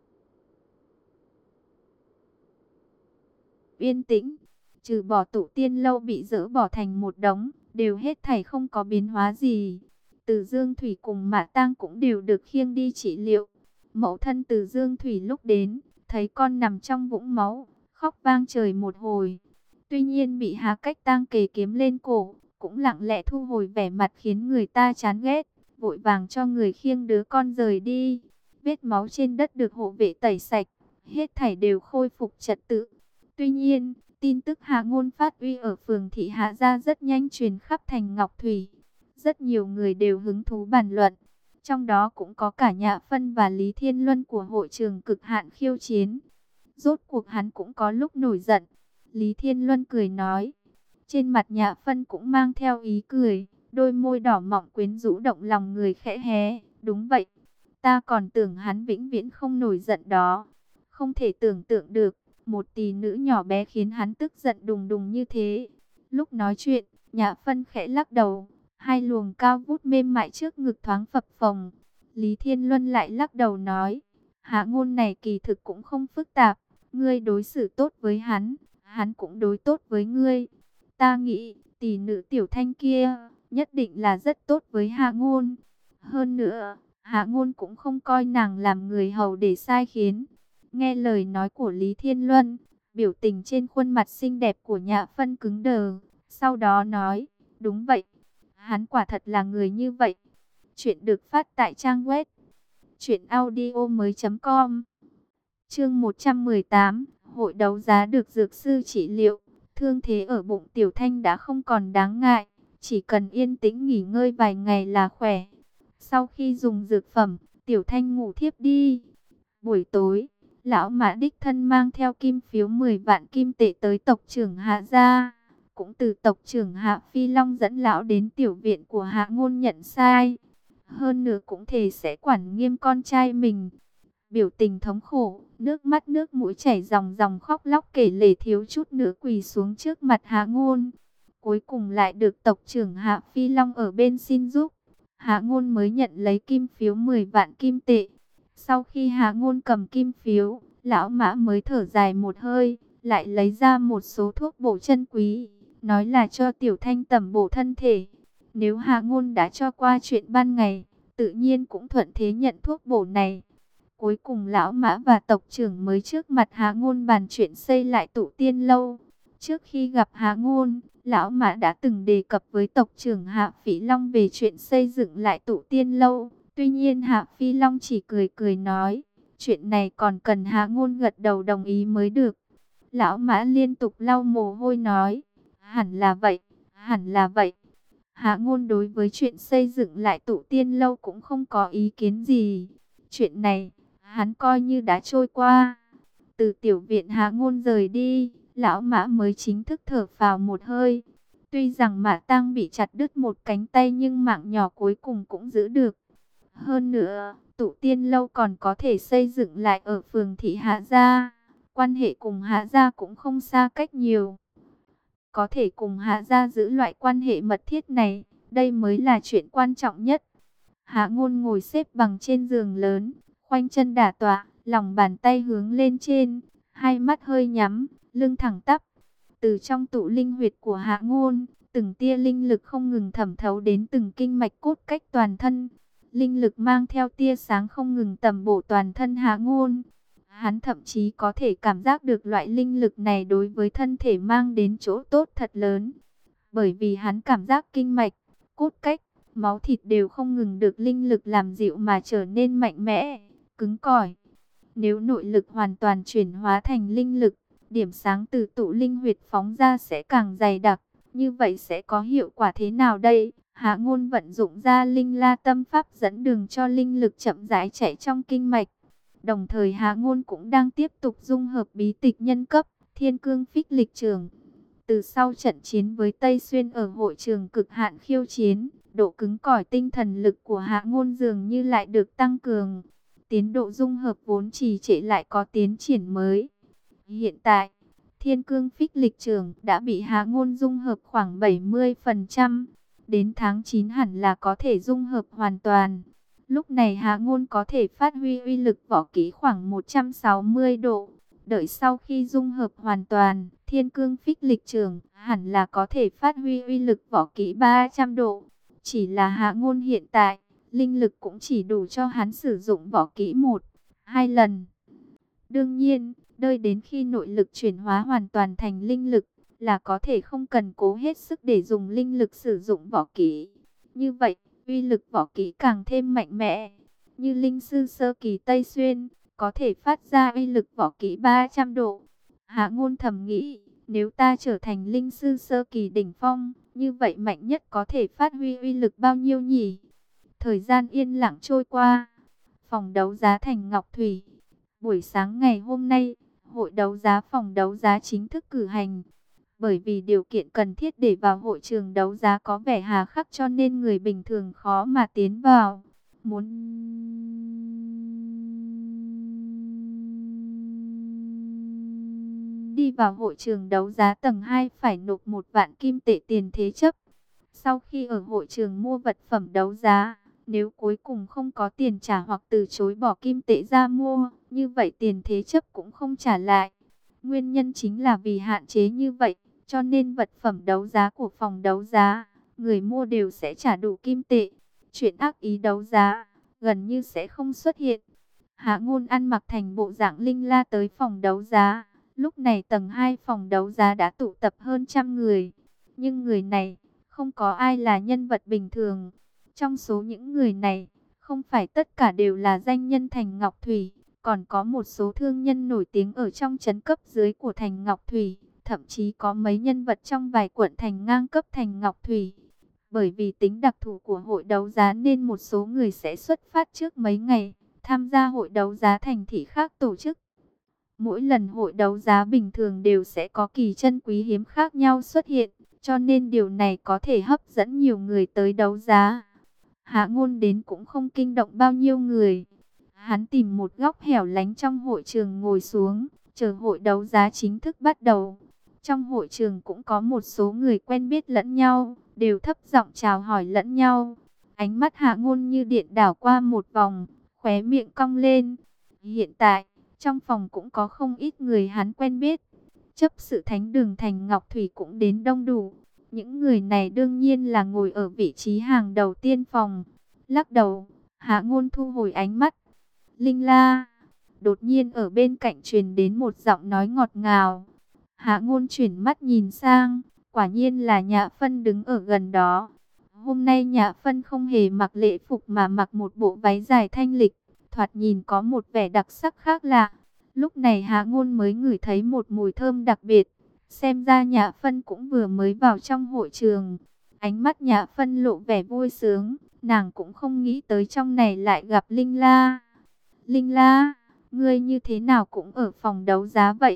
yên tĩnh. Trừ bỏ tụ tiên lâu bị dỡ bỏ thành một đống, đều hết thảy không có biến hóa gì. Từ Dương Thủy cùng Mã Tang cũng đều được khiêng đi trị liệu. Mẫu thân Từ Dương Thủy lúc đến, thấy con nằm trong vũng máu, khóc vang trời một hồi. Tuy nhiên bị Hà Cách Tang kề kiếm lên cổ, cũng lặng lẽ thu hồi vẻ mặt khiến người ta chán ghét, vội vàng cho người khiêng đứa con rời đi. Vết máu trên đất được hộ vệ tẩy sạch, hết thảy đều khôi phục trật tự. Tuy nhiên, tin tức Hạ Ngôn phát uy ở phường thị Hạ gia rất nhanh truyền khắp thành Ngọc Thủy. Rất nhiều người đều hứng thú bàn luận, trong đó cũng có cả Nhạ Phân và Lý Thiên Luân của hội trường Cực Hạn Khiêu Chiến. Rốt cuộc hắn cũng có lúc nổi giận. Lý Thiên Luân cười nói, trên mặt Nhạ Phân cũng mang theo ý cười, đôi môi đỏ mọng quyến rũ động lòng người khẽ hé. Đúng vậy, ta còn tưởng hắn vĩnh viễn không nổi giận đó. Không thể tưởng tượng được, một tỷ nữ nhỏ bé khiến hắn tức giận đùng đùng như thế. Lúc nói chuyện, Nhạ Phân khẽ lắc đầu, hai luồng cao vút mềm mại trước ngực thoáng phập phồng. Lý Thiên Luân lại lắc đầu nói, Hạ Ngôn này kỳ thực cũng không phức tạp, ngươi đối xử tốt với hắn, hắn cũng đối tốt với ngươi. Ta nghĩ, tỷ nữ Tiểu Thanh kia, nhất định là rất tốt với Hạ Ngôn. Hơn nữa, Hạ Ngôn cũng không coi nàng làm người hầu để sai khiến. Nghe lời nói của Lý Thiên Luân, biểu tình trên khuôn mặt xinh đẹp của Nhạ Phân cứng đờ. Sau đó nói, đúng vậy, hắn quả thật là người như vậy. Chuyện được phát tại trang web truyệnaudiomoi.com. Chương 118, hội đấu giá được dược sư trị liệu. Thương thế ở bụng Tiểu Thanh đã không còn đáng ngại, chỉ cần yên tĩnh nghỉ ngơi vài ngày là khỏe. Sau khi dùng dược phẩm, Tiểu Thanh ngủ thiếp đi. Buổi tối, lão Mã đích thân mang theo kim phiếu 10 vạn kim tệ tới tộc trưởng Hạ gia. Cũng từ tộc trưởng Hạ Phi Long dẫn lão đến tiểu viện của Hạ Ngôn nhận sai. Hơn nữa cũng thề sẽ quản nghiêm con trai mình. Biểu tình thống khổ, nước mắt nước mũi chảy ròng ròng khóc lóc kể lể thiếu chút nữa quỳ xuống trước mặt Hạ Ngôn. Cuối cùng lại được tộc trưởng Hạ Phi Long ở bên xin giúp. Hạ Ngôn mới nhận lấy kim phiếu 10 vạn kim tệ. Sau khi Hạ Ngôn cầm kim phiếu, lão Mã mới thở dài một hơi, lại lấy ra một số thuốc bổ chân quý, nói là cho Tiểu Thanh tẩm bổ thân thể. Nếu Hạ Ngôn đã cho qua chuyện ban ngày, tự nhiên cũng thuận thế nhận thuốc bổ này. Cuối cùng lão Mã và tộc trưởng mới trước mặt Hạ Ngôn bàn chuyện xây lại tụ tiên lâu. Trước khi gặp Hạ Ngôn, lão Mã đã từng đề cập với tộc trưởng Hạ Phi Long về chuyện xây dựng lại tụ tiên lâu. Tuy nhiên Hạ Phi Long chỉ cười cười nói, chuyện này còn cần Hạ Ngôn gật đầu đồng ý mới được. Lão Mã liên tục lau mồ hôi nói, hẳn là vậy, hẳn là vậy. Hạ Ngôn đối với chuyện xây dựng lại tụ tiên lâu cũng không có ý kiến gì. Chuyện này, hắn coi như đã trôi qua. Từ tiểu viện Hạ Ngôn rời đi, lão Mã mới chính thức thở phào một hơi. Tuy rằng Mã Tang bị chặt đứt một cánh tay nhưng mạng nhỏ cuối cùng cũng giữ được. Hơn nữa, Tụ Tiên lâu còn có thể xây dựng lại ở phường thị Hạ Gia. Quan hệ cùng Hạ Gia cũng không xa cách nhiều. Có thể cùng Hạ Gia giữ loại quan hệ mật thiết này, đây mới là chuyện quan trọng nhất. Hạ Ngôn ngồi xếp bằng trên giường lớn, khoanh chân đả tọa, lòng bàn tay hướng lên trên, hai mắt hơi nhắm, lưng thẳng tắp. Từ trong tụ linh huyệt của Hạ Ngôn, từng tia linh lực không ngừng thẩm thấu đến từng kinh mạch cốt cách toàn thân. Linh lực mang theo tia sáng không ngừng tầm bổ toàn thân Hạ Ngôn. Hắn thậm chí có thể cảm giác được loại linh lực này đối với thân thể mang đến chỗ tốt thật lớn. Bởi vì hắn cảm giác kinh mạch, cốt cách, máu thịt đều không ngừng được linh lực làm dịu mà trở nên mạnh mẽ, cứng cỏi. Nếu nội lực hoàn toàn chuyển hóa thành linh lực, điểm sáng từ tụ linh huyệt phóng ra sẽ càng dày đặc. Như vậy sẽ có hiệu quả thế nào đây? Hạ Ngôn vận dụng ra Linh La Tâm Pháp dẫn đường cho linh lực chậm rãi chạy trong kinh mạch. Đồng thời Hạ Ngôn cũng đang tiếp tục dung hợp bí tịch nhân cấp, Thiên Cương Phích Lịch Trường. Từ sau trận chiến với Tây Xuyên ở hội trường cực hạn khiêu chiến, độ cứng cỏi tinh thần lực của Hạ Ngôn dường như lại được tăng cường. Tiến độ dung hợp vốn trì trệ lại có tiến triển mới. Hiện tại, Thiên Cương Phích Lịch Trường đã bị Hạ Ngôn dung hợp khoảng 70%. Đến tháng 9 hẳn là có thể dung hợp hoàn toàn. Lúc này Hạ Ngôn có thể phát huy uy lực võ kỹ khoảng 160 độ. Đợi sau khi dung hợp hoàn toàn, Thiên Cương Phích Lịch Trường hẳn là có thể phát huy uy lực võ kỹ 300 độ. Chỉ là Hạ Ngôn hiện tại, linh lực cũng chỉ đủ cho hắn sử dụng võ kỹ 1-2 lần. Đương nhiên, đợi đến khi nội lực chuyển hóa hoàn toàn thành linh lực, là có thể không cần cố hết sức để dùng linh lực sử dụng võ kỹ. Như vậy, uy lực võ kỹ càng thêm mạnh mẽ. Như linh sư sơ kỳ Tây Xuyên, có thể phát ra uy lực võ kỹ 300 độ. Hạ Ngôn thầm nghĩ, nếu ta trở thành linh sư sơ kỳ đỉnh phong, như vậy mạnh nhất có thể phát huy uy lực bao nhiêu nhỉ? Thời gian yên lặng trôi qua. Phòng đấu giá Thành Ngọc Thủy. Buổi sáng ngày hôm nay, hội đấu giá phòng đấu giá chính thức cử hành. Bởi vì điều kiện cần thiết để vào hội trường đấu giá có vẻ hà khắc cho nên người bình thường khó mà tiến vào. Muốn đi vào hội trường đấu giá tầng 2 phải nộp 1.000.000 kim tệ tiền thế chấp. Sau khi ở hội trường mua vật phẩm đấu giá, nếu cuối cùng không có tiền trả hoặc từ chối bỏ kim tệ ra mua, như vậy tiền thế chấp cũng không trả lại. Nguyên nhân chính là vì hạn chế như vậy, cho nên vật phẩm đấu giá của phòng đấu giá, người mua đều sẽ trả đủ kim tệ. Chuyện ác ý đấu giá, gần như sẽ không xuất hiện. Hạ Ngôn ăn mặc thành bộ dạng Linh La tới phòng đấu giá. Lúc này tầng 2 phòng đấu giá đã tụ tập hơn 100 người. Nhưng người này, không có ai là nhân vật bình thường. Trong số những người này, không phải tất cả đều là danh nhân Thành Ngọc Thủy. Còn có một số thương nhân nổi tiếng ở trong trấn cấp dưới của Thành Ngọc Thủy. Thậm chí có mấy nhân vật trong vài quận thành ngang cấp Thành Ngọc Thủy. Bởi vì tính đặc thù của hội đấu giá nên một số người sẽ xuất phát trước mấy ngày, tham gia hội đấu giá thành thị khác tổ chức. Mỗi lần hội đấu giá bình thường đều sẽ có kỳ chân quý hiếm khác nhau xuất hiện, cho nên điều này có thể hấp dẫn nhiều người tới đấu giá. Hạ Ngôn đến cũng không kinh động bao nhiêu người. Hắn tìm một góc hẻo lánh trong hội trường ngồi xuống, chờ hội đấu giá chính thức bắt đầu. Trong hội trường cũng có một số người quen biết lẫn nhau, đều thấp giọng chào hỏi lẫn nhau. Ánh mắt Hạ Ngôn như điện đảo qua một vòng, khóe miệng cong lên. Hiện tại, trong phòng cũng có không ít người hắn quen biết. Chấp sự thánh đường Thành Ngọc Thủy cũng đến đông đủ. Những người này đương nhiên là ngồi ở vị trí hàng đầu tiên phòng. Lắc đầu, Hạ Ngôn thu hồi ánh mắt. Linh La, đột nhiên ở bên cạnh truyền đến một giọng nói ngọt ngào. Hạ Ngôn chuyển mắt nhìn sang, quả nhiên là Nhã Phân đứng ở gần đó. Hôm nay Nhã Phân không hề mặc lễ phục mà mặc một bộ váy dài thanh lịch, thoạt nhìn có một vẻ đặc sắc khác lạ. Lúc này Hạ Ngôn mới ngửi thấy một mùi thơm đặc biệt, xem ra Nhã Phân cũng vừa mới vào trong hội trường. Ánh mắt Nhã Phân lộ vẻ vui sướng, nàng cũng không nghĩ tới trong này lại gặp Linh La. Linh La, ngươi như thế nào cũng ở phòng đấu giá vậy?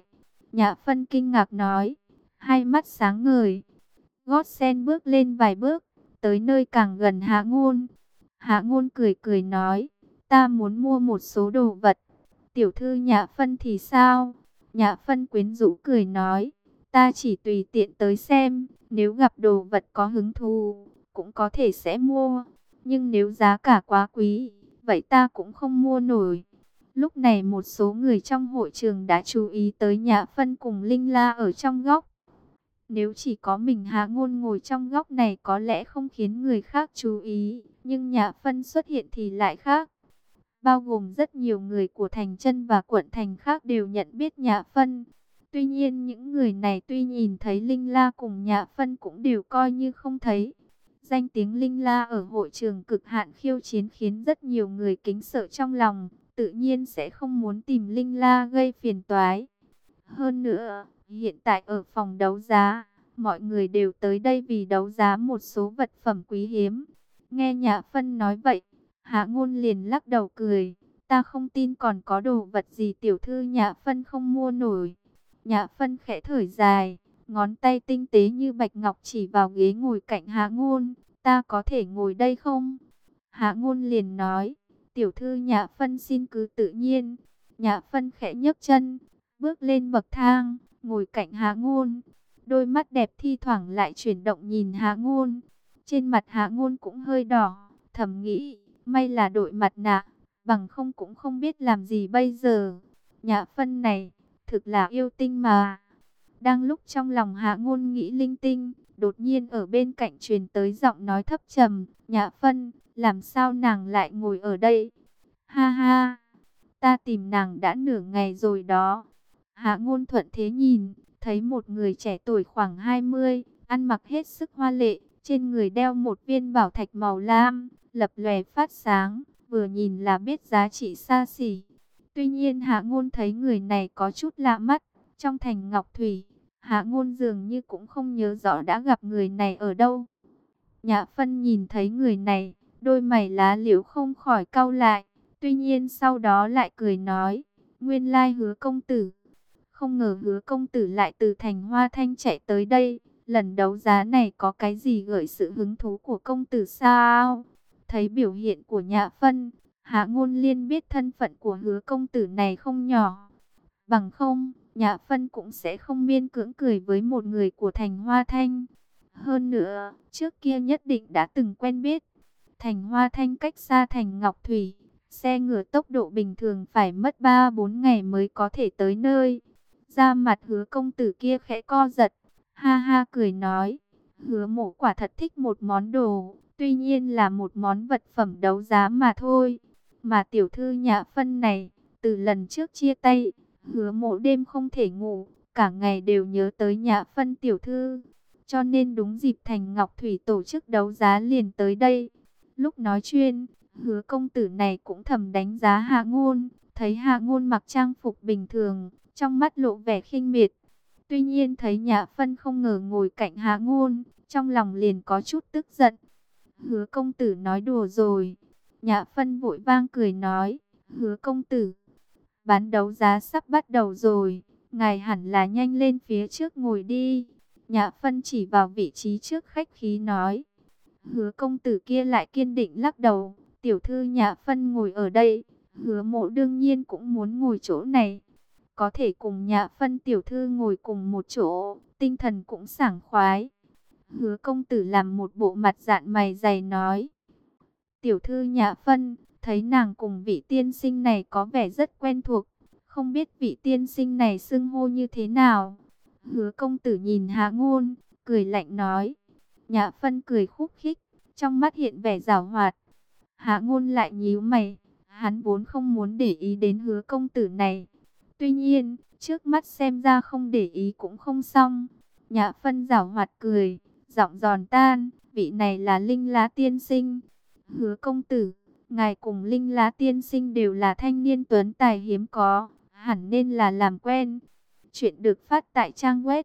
Nhã Phân kinh ngạc nói, hai mắt sáng ngời, gót sen bước lên vài bước, tới nơi càng gần Hạ Ngôn. Hạ Ngôn cười cười nói, ta muốn mua một số đồ vật. Tiểu thư Nhã Phân thì sao? Nhã Phân quyến rũ cười nói, ta chỉ tùy tiện tới xem, nếu gặp đồ vật có hứng thú, cũng có thể sẽ mua. Nhưng nếu giá cả quá quý, vậy ta cũng không mua nổi. Lúc này một số người trong hội trường đã chú ý tới Nhã Phân cùng Linh La ở trong góc. Nếu chỉ có mình Hạ Ngôn ngồi trong góc này có lẽ không khiến người khác chú ý, nhưng Nhã Phân xuất hiện thì lại khác. Bao gồm rất nhiều người của thành Chân và quận thành khác đều nhận biết Nhã Phân. Tuy nhiên những người này tuy nhìn thấy Linh La cùng Nhã Phân cũng đều coi như không thấy. Danh tiếng Linh La ở hội trường cực hạn khiêu chiến khiến rất nhiều người kính sợ trong lòng, tự nhiên sẽ không muốn tìm Linh La gây phiền toái. Hơn nữa, hiện tại ở phòng đấu giá, mọi người đều tới đây vì đấu giá một số vật phẩm quý hiếm. Nghe Nhã Phân nói vậy, Hạ Ngôn liền lắc đầu cười, ta không tin còn có đồ vật gì tiểu thư Nhã Phân không mua nổi. Nhã Phân khẽ thở dài, ngón tay tinh tế như bạch ngọc chỉ vào ghế ngồi cạnh Hạ Ngôn, ta có thể ngồi đây không? Hạ Ngôn liền nói, tiểu thư Nhã Phân xin cứ tự nhiên. Nhã Phân khẽ nhấc chân, bước lên bậc thang, ngồi cạnh Hạ Ngôn. Đôi mắt đẹp thi thoảng lại chuyển động nhìn Hạ Ngôn. Trên mặt Hạ Ngôn cũng hơi đỏ, thầm nghĩ, may là đội mặt nạ, bằng không cũng không biết làm gì bây giờ. Nhã Phân này, thực là yêu tinh mà. Đang lúc trong lòng Hạ Ngôn nghĩ linh tinh, đột nhiên ở bên cạnh truyền tới giọng nói thấp trầm, Nhã Phân, làm sao nàng lại ngồi ở đây? Ha ha, ta tìm nàng đã nửa ngày rồi đó. Hạ Ngôn thuận thế nhìn, thấy một người trẻ tuổi khoảng 20, ăn mặc hết sức hoa lệ, trên người đeo một viên bảo thạch màu lam, lập lòe phát sáng, vừa nhìn là biết giá trị xa xỉ. Tuy nhiên Hạ Ngôn thấy người này có chút lạ mắt, trong thành Ngọc Thủy, Hạ Ngôn dường như cũng không nhớ rõ đã gặp người này ở đâu. Nhã Phân nhìn thấy người này, đôi mày lá liễu không khỏi cau lại, tuy nhiên sau đó lại cười nói, nguyên lai Hứa công tử. Không ngờ Hứa công tử lại từ thành Hoa Thanh chạy tới đây, lần đấu giá này có cái gì gợi sự hứng thú của công tử sao? Thấy biểu hiện của Nhã Phân, Hạ Ngôn Liên biết thân phận của Hứa công tử này không nhỏ. Bằng không, Nhã Phân cũng sẽ không miên cưỡng cười với một người của thành Hoa Thanh. Hơn nữa, trước kia nhất định đã từng quen biết. Thành Hoa Thanh cách xa thành Ngọc Thủy, xe ngựa tốc độ bình thường phải mất 3-4 ngày mới có thể tới nơi. Da mặt Hứa công tử kia khẽ co giật, ha ha cười nói, Hứa mộ quả thật thích một món đồ, tuy nhiên là một món vật phẩm đấu giá mà thôi. Mà tiểu thư Nhã Phân này, từ lần trước chia tay, Hứa mộ đêm không thể ngủ, cả ngày đều nhớ tới Nhã Phân tiểu thư. Cho nên đúng dịp thành Ngọc Thủy tổ chức đấu giá liền tới đây. Lúc nói chuyện, Hứa công tử này cũng thầm đánh giá Hạ Ngôn, thấy Hạ Ngôn mặc trang phục bình thường, trong mắt lộ vẻ khinh miệt. Tuy nhiên thấy Nhã Phân không ngờ ngồi cạnh Hạ Ngôn, trong lòng liền có chút tức giận. Hứa công tử nói đùa rồi. Nhã Phân vội vang cười nói, Hứa công tử, bán đấu giá sắp bắt đầu rồi, ngài hẳn là nhanh lên phía trước ngồi đi. Nhã Phân chỉ vào vị trí trước khách khí nói. Hứa công tử kia lại kiên định lắc đầu, tiểu thư Nhã Phân ngồi ở đây, Hứa mộ đương nhiên cũng muốn ngồi chỗ này. Có thể cùng Nhã Phân tiểu thư ngồi cùng một chỗ, tinh thần cũng sảng khoái. Hứa công tử làm một bộ mặt dạn mày dày nói. Tiểu thư Nhã Phân, thấy nàng cùng vị tiên sinh này có vẻ rất quen thuộc, không biết vị tiên sinh này xưng hô như thế nào. Hứa công tử nhìn Hạ Ngôn, cười lạnh nói. Nhã Phân cười khúc khích, trong mắt hiện vẻ giảo hoạt. Hạ Ngôn lại nhíu mày, hắn vốn không muốn để ý đến Hứa công tử này. Tuy nhiên, trước mắt xem ra không để ý cũng không xong. Nhã Phân giảo hoạt cười, giọng giòn tan, vị này là Linh Lá tiên sinh. Hứa công tử, ngài cùng Linh Lá tiên sinh đều là thanh niên tuấn tài hiếm có, hẳn nên là làm quen. Chuyện được phát tại trang web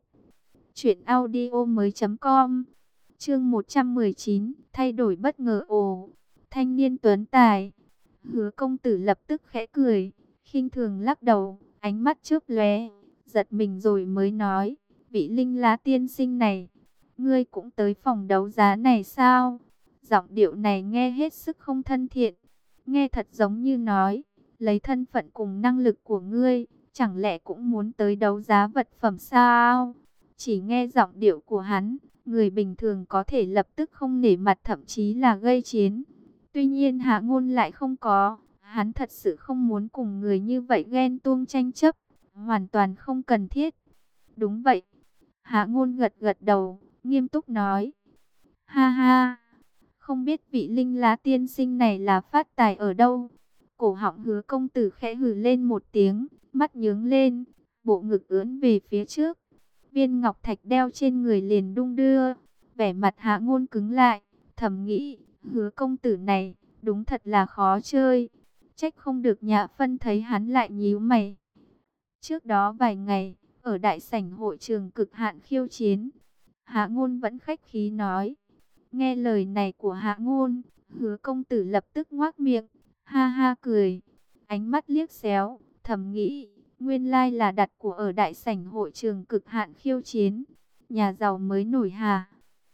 truyệnaudiomoi.com. Chương 119, thay đổi bất ngờ ồ. Thanh niên tuấn tài. Hứa công tử lập tức khẽ cười, khinh thường lắc đầu, ánh mắt chớp lóe, giật mình rồi mới nói, vị Linh Lá tiên sinh này, ngươi cũng tới phòng đấu giá này sao? Giọng điệu này nghe hết sức không thân thiện, nghe thật giống như nói, lấy thân phận cùng năng lực của ngươi, chẳng lẽ cũng muốn tới đấu giá vật phẩm sao? Chỉ nghe giọng điệu của hắn, người bình thường có thể lập tức không nể mặt thậm chí là gây chiến. Tuy nhiên Hạ Ngôn lại không có, hắn thật sự không muốn cùng người như vậy ghen tuông tranh chấp, hoàn toàn không cần thiết. Đúng vậy. Hạ Ngôn gật gật đầu, nghiêm túc nói. Ha ha, không biết vị Linh Lá tiên sinh này là phát tài ở đâu? Cổ họng Hứa công tử khẽ hừ lên một tiếng, mắt nhướng lên, bộ ngực ưỡn về phía trước. Viên ngọc thạch đeo trên người liền đung đưa, vẻ mặt Hạ Ngôn cứng lại, thầm nghĩ, Hứa công tử này, đúng thật là khó chơi. Trách không được Nhã Phân thấy hắn lại nhíu mày. Trước đó vài ngày, ở đại sảnh hội trường cực hạn khiêu chiến, Hạ Ngôn vẫn khách khí nói. Nghe lời này của Hạ Ngôn, Hứa công tử lập tức ngoác miệng, ha ha cười, ánh mắt liếc xéo, thầm nghĩ, nguyên lai là đặt của ở đại sảnh hội trường cực hạn khiêu chiến, nhà giàu mới nổi hà.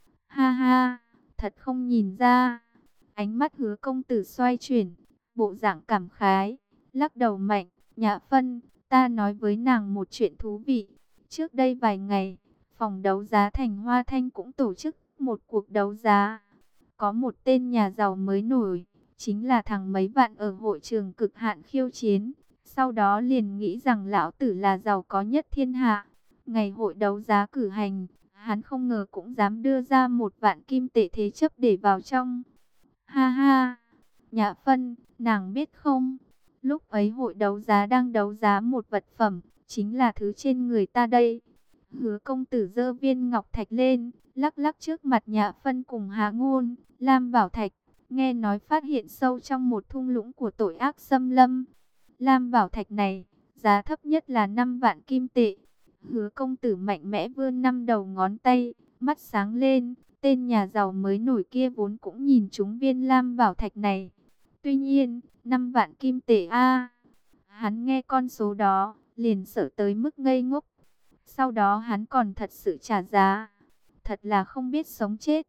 Ha ha, thật không nhìn ra. Ánh mắt Hứa công tử xoay chuyển, bộ dạng cảm khái, lắc đầu mạnh, Nhã Phân, ta nói với nàng một chuyện thú vị. Trước đây vài ngày, phòng đấu giá Thành Hoa Thanh cũng tổ chức một cuộc đấu giá. Có một tên nhà giàu mới nổi, chính là thằng mấy vạn ở hội trường cực hạn khiêu chiến. Sau đó liền nghĩ rằng lão tử là giàu có nhất thiên hạ. Ngày hội đấu giá cử hành, hắn không ngờ cũng dám đưa ra 1 vạn kim tệ thế chấp để vào trong. Ha ha, Nhã Phân, nàng biết không? Lúc ấy hội đấu giá đang đấu giá một vật phẩm, chính là thứ trên người ta đây. Hứa công tử giơ viên ngọc thạch lên, lắc lắc trước mặt Nhã Phân cùng Hạ Ngôn. Lam Bảo Thạch, nghe nói phát hiện sâu trong một thung lũng của tội ác xâm lâm. Lam Bảo Thạch này, giá thấp nhất là 5 vạn kim tệ. Hứa công tử mạnh mẽ vươn 5 đầu ngón tay, mắt sáng lên. Tên nhà giàu mới nổi kia vốn cũng nhìn trúng viên Lam Bảo Thạch này. Tuy nhiên, 5 vạn kim tệ a, hắn nghe con số đó, liền sợ tới mức ngây ngốc. Sau đó hắn còn thật sự trả giá. Thật là không biết sống chết.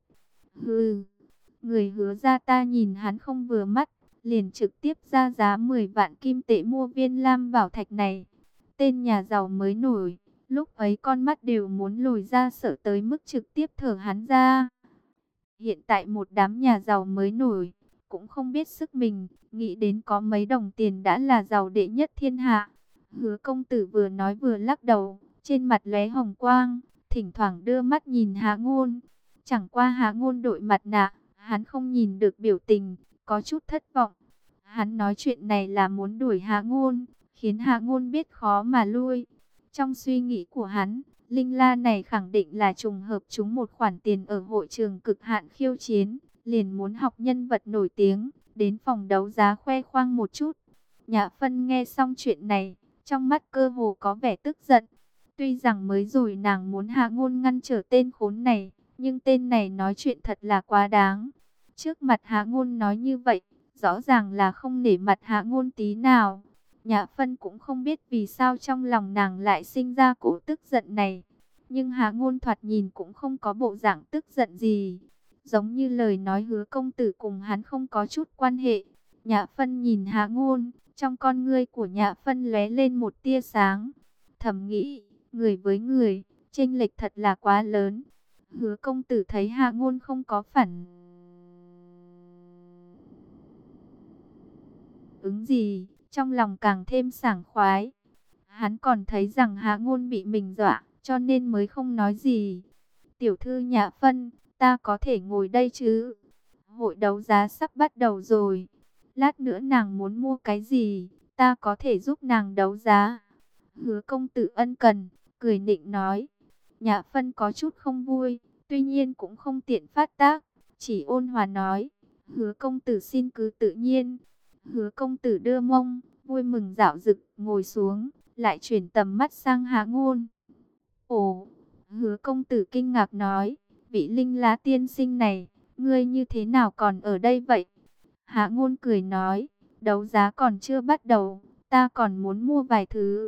Hừ, người Hứa ra ta nhìn hắn không vừa mắt, liền trực tiếp ra giá 10 vạn kim tệ mua viên Lam Bảo Thạch này. Tên nhà giàu mới nổi, lúc ấy con mắt đều muốn lồi ra, sợ tới mức trực tiếp thở hắn ra. Hiện tại một đám nhà giàu mới nổi, cũng không biết sức mình, nghĩ đến có mấy đồng tiền đã là giàu đệ nhất thiên hạ. Hứa công tử vừa nói vừa lắc đầu, trên mặt lóe hồng quang, thỉnh thoảng đưa mắt nhìn Hạ Ngôn. Chẳng qua Hạ Ngôn đội mặt nạ, hắn không nhìn được biểu tình, có chút thất vọng. Hắn nói chuyện này là muốn đuổi Hạ Ngôn, khiến Hạ Ngôn biết khó mà lui. Trong suy nghĩ của hắn, Linh La này khẳng định là trùng hợp trúng một khoản tiền ở hội trường cực hạn khiêu chiến, liền muốn học nhân vật nổi tiếng, đến phòng đấu giá khoe khoang một chút. Nhã Phân nghe xong chuyện này, trong mắt cơ hồ có vẻ tức giận. Tuy rằng mới rồi nàng muốn Hạ Ngôn ngăn trở tên khốn này, nhưng tên này nói chuyện thật là quá đáng. Trước mặt Hạ Ngôn nói như vậy, rõ ràng là không nể mặt Hạ Ngôn tí nào. Nhã Phân cũng không biết vì sao trong lòng nàng lại sinh ra cỗ tức giận này. Nhưng Hạ Ngôn thoạt nhìn cũng không có bộ dạng tức giận gì. Giống như lời nói Hứa công tử cùng hắn không có chút quan hệ. Nhã Phân nhìn Hạ Ngôn, trong con ngươi của Nhã Phân lóe lên một tia sáng. Thầm nghĩ, người với người, chênh lệch thật là quá lớn. Hứa công tử thấy Hạ Ngôn không có phản ứng gì, trong lòng càng thêm sảng khoái. Hắn còn thấy rằng Hạ Ngôn bị mình dọa, cho nên mới không nói gì. Tiểu thư Nhã Phân, ta có thể ngồi đây chứ? Hội đấu giá sắp bắt đầu rồi. Lát nữa nàng muốn mua cái gì, ta có thể giúp nàng đấu giá. Hứa công tử ân cần, cười nịnh nói. Nhã Phân có chút không vui, tuy nhiên cũng không tiện phát tác, chỉ ôn hòa nói. Hứa công tử xin cứ tự nhiên. Hứa công tử đưa mông, vui mừng dạo dực, ngồi xuống, lại chuyển tầm mắt sang Hạ Ngôn. Ồ, Hứa công tử kinh ngạc nói, vị Linh Lá tiên sinh này, ngươi như thế nào còn ở đây vậy? Hạ Ngôn cười nói, đấu giá còn chưa bắt đầu, ta còn muốn mua vài thứ.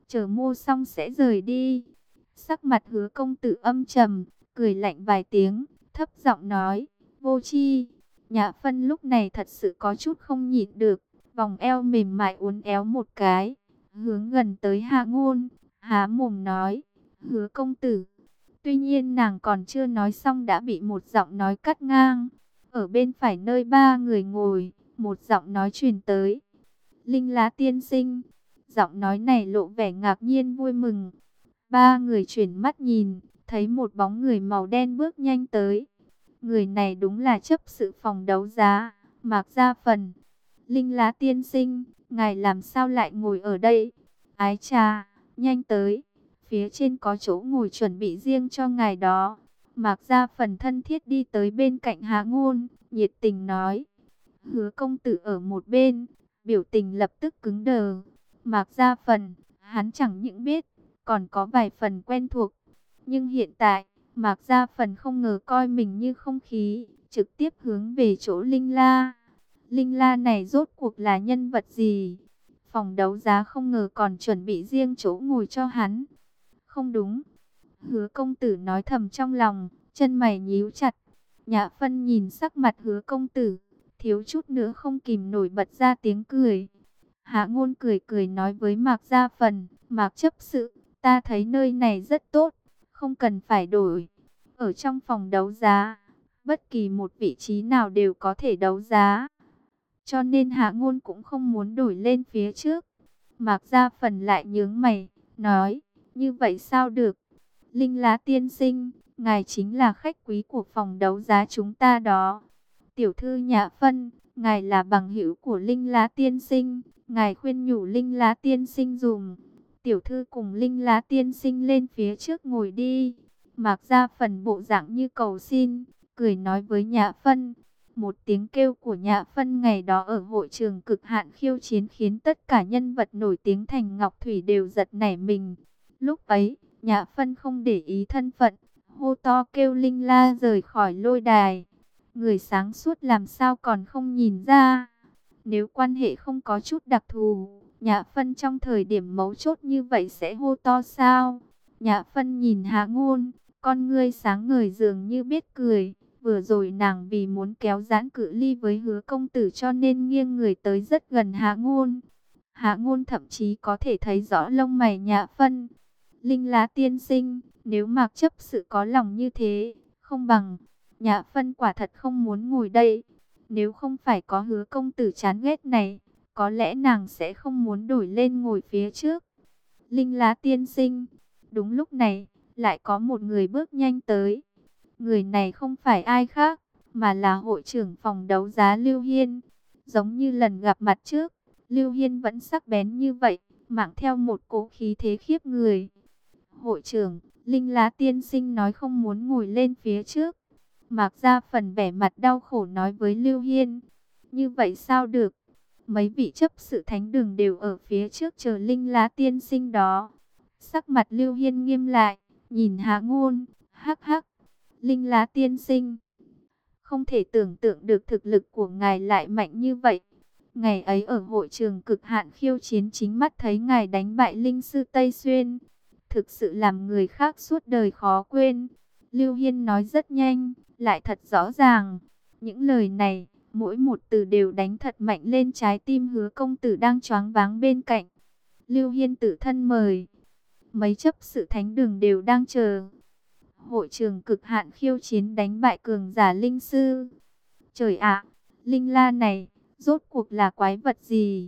chờ mua xong sẽ rời đi. Sắc mặt Hứa công tử âm trầm, cười lạnh vài tiếng, thấp giọng nói, vô tri. Nhã Phân lúc này thật sự có chút không nhịn được, vòng eo mềm mại uốn éo một cái, hướng gần tới Hạ Ngôn, há mồm nói, Hứa công tử. Tuy nhiên nàng còn chưa nói xong đã bị một giọng nói cắt ngang. Ở bên phải nơi ba người ngồi, một giọng nói truyền tới. Linh Lá tiên sinh. Giọng nói này lộ vẻ ngạc nhiên vui mừng. Ba người chuyển mắt nhìn, thấy một bóng người màu đen bước nhanh tới. Người này đúng là chấp sự phòng đấu giá, Mạc Gia Phần. Linh Lá tiên sinh, ngài làm sao lại ngồi ở đây? Ái chà, nhanh tới. Phía trên có chỗ ngồi chuẩn bị riêng cho ngài đó. Mạc Gia Phần thân thiết đi tới bên cạnh Hạ Ngôn, nhiệt tình nói. Hứa công tử ở một bên, biểu tình lập tức cứng đờ. Mạc Gia Phần, hắn chẳng những biết, còn có vài phần quen thuộc. Nhưng hiện tại, Mạc Gia Phần không ngờ coi mình như không khí, trực tiếp hướng về chỗ Linh La. Linh La này rốt cuộc là nhân vật gì? Phòng đấu giá không ngờ còn chuẩn bị riêng chỗ ngồi cho hắn. Không đúng. Hứa công tử nói thầm trong lòng, chân mày nhíu chặt. Nhã Phân nhìn sắc mặt Hứa công tử, thiếu chút nữa không kìm nổi bật ra tiếng cười. Hạ Ngôn cười cười nói với Mạc Gia Phần, Mạc chấp sự, ta thấy nơi này rất tốt, không cần phải đổi. Ở trong phòng đấu giá, bất kỳ một vị trí nào đều có thể đấu giá. Cho nên Hạ Ngôn cũng không muốn đổi lên phía trước. Mạc Gia Phần lại nhướng mày, nói, như vậy sao được? Linh Lá tiên sinh, ngài chính là khách quý của phòng đấu giá chúng ta đó. Tiểu thư Nhã Phân, ngài là bằng hữu của Linh Lá tiên sinh, ngài khuyên nhủ Linh Lá tiên sinh dùm. Tiểu thư cùng Linh Lá tiên sinh lên phía trước ngồi đi. Mạc Gia Phần bộ dạng như cầu xin, cười nói với Nhã Phân. Một tiếng kêu của Nhã Phân ngày đó ở hội trường cực hạn khiêu chiến khiến tất cả nhân vật nổi tiếng thành Ngọc Thủy đều giật nảy mình. Lúc ấy, Nhã Phân không để ý thân phận, hô to kêu Linh La rời khỏi lôi đài. Người sáng suốt làm sao còn không nhìn ra. Nếu quan hệ không có chút đặc thù, Nhã Phân trong thời điểm mấu chốt như vậy sẽ hô to sao? Nhã Phân nhìn Hạ Ngôn, con ngươi sáng ngời dường như biết cười. Vừa rồi nàng vì muốn kéo giãn cự ly với Hứa công tử cho nên nghiêng người tới rất gần Hạ Ngôn. Hạ Ngôn thậm chí có thể thấy rõ lông mày Nhã Phân. Linh Lá tiên sinh, nếu Mạc chấp sự có lòng như thế, không bằng, Nhã Phân quả thật không muốn ngồi đây. Nếu không phải có Hứa công tử chán ghét này, có lẽ nàng sẽ không muốn đổi lên ngồi phía trước. Linh Lá tiên sinh, đúng lúc này, lại có một người bước nhanh tới. Người này không phải ai khác, mà là hội trưởng phòng đấu giá Lưu Hiên. Giống như lần gặp mặt trước, Lưu Hiên vẫn sắc bén như vậy, mang theo một cỗ khí thế khiếp người. Hội trưởng, Linh Lá tiên sinh nói không muốn ngồi lên phía trước. Mạc Gia Phần vẻ mặt đau khổ nói với Lưu Hiên. Như vậy sao được? Mấy vị chấp sự thánh đường đều ở phía trước chờ Linh Lá tiên sinh đó. Sắc mặt Lưu Hiên nghiêm lại, nhìn Hạ Ngôn, hắc hắc. Linh Lá tiên sinh, không thể tưởng tượng được thực lực của ngài lại mạnh như vậy. Ngày ấy ở hội trường cực hạn khiêu chiến chính mắt thấy ngài đánh bại Linh Sư Tây Xuyên. Thực sự làm người khác suốt đời khó quên. Lưu Hiên nói rất nhanh, lại thật rõ ràng. Những lời này, mỗi một từ đều đánh thật mạnh lên trái tim Hứa công tử đang choáng váng bên cạnh. Lưu Hiên tự thân mời. Mấy chấp sự thánh đường đều đang chờ. Hội trường cực hạn khiêu chiến đánh bại cường giả linh sư. Trời ạ, Linh La này, rốt cuộc là quái vật gì?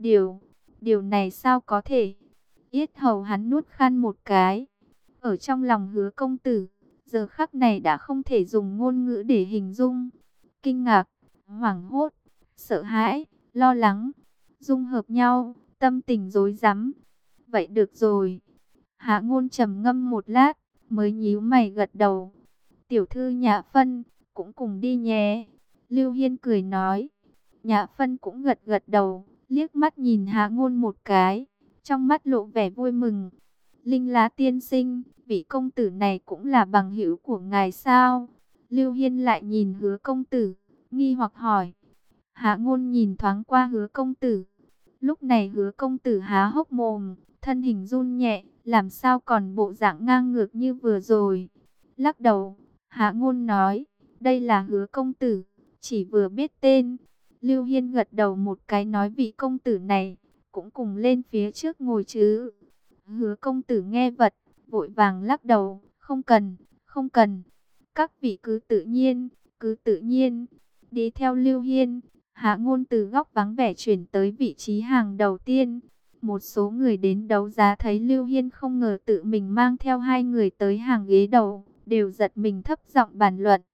Điều này sao có thể? Yết hầu hắn nuốt khan một cái. Ở trong lòng Hứa công tử, giờ khắc này đã không thể dùng ngôn ngữ để hình dung. Kinh ngạc, hoảng hốt, sợ hãi, lo lắng, dung hợp nhau, tâm tình rối rắm. Vậy được rồi. Hạ Ngôn trầm ngâm một lát, mới nhíu mày gật đầu. Tiểu thư Nhã Phân, cũng cùng đi nhé. Lưu Hiên cười nói. Nhã Phân cũng gật gật đầu, liếc mắt nhìn Hạ Ngôn một cái, trong mắt lộ vẻ vui mừng. Linh Lá tiên sinh, vị công tử này cũng là bằng hữu của ngài sao? Lưu Hiên lại nhìn Hứa công tử, nghi hoặc hỏi. Hạ Ngôn nhìn thoáng qua Hứa công tử. Lúc này Hứa công tử há hốc mồm, thân hình run nhẹ, làm sao còn bộ dạng ngang ngược như vừa rồi. Lắc đầu, Hạ Ngôn nói, đây là Hứa công tử, chỉ vừa biết tên. Lưu Hiên gật đầu một cái nói vị công tử này, cũng cùng lên phía trước ngồi chứ. Hứa công tử nghe vật, vội vàng lắc đầu, không cần, không cần. Các vị cứ tự nhiên, cứ tự nhiên. Đi theo Lưu Hiên, Hạ Ngôn từ góc vắng vẻ chuyển tới vị trí hàng đầu tiên. Một số người đến đấu giá thấy Lưu Hiên không ngờ tự mình mang theo hai người tới hàng ghế đầu, đều giật mình thấp giọng bàn luận.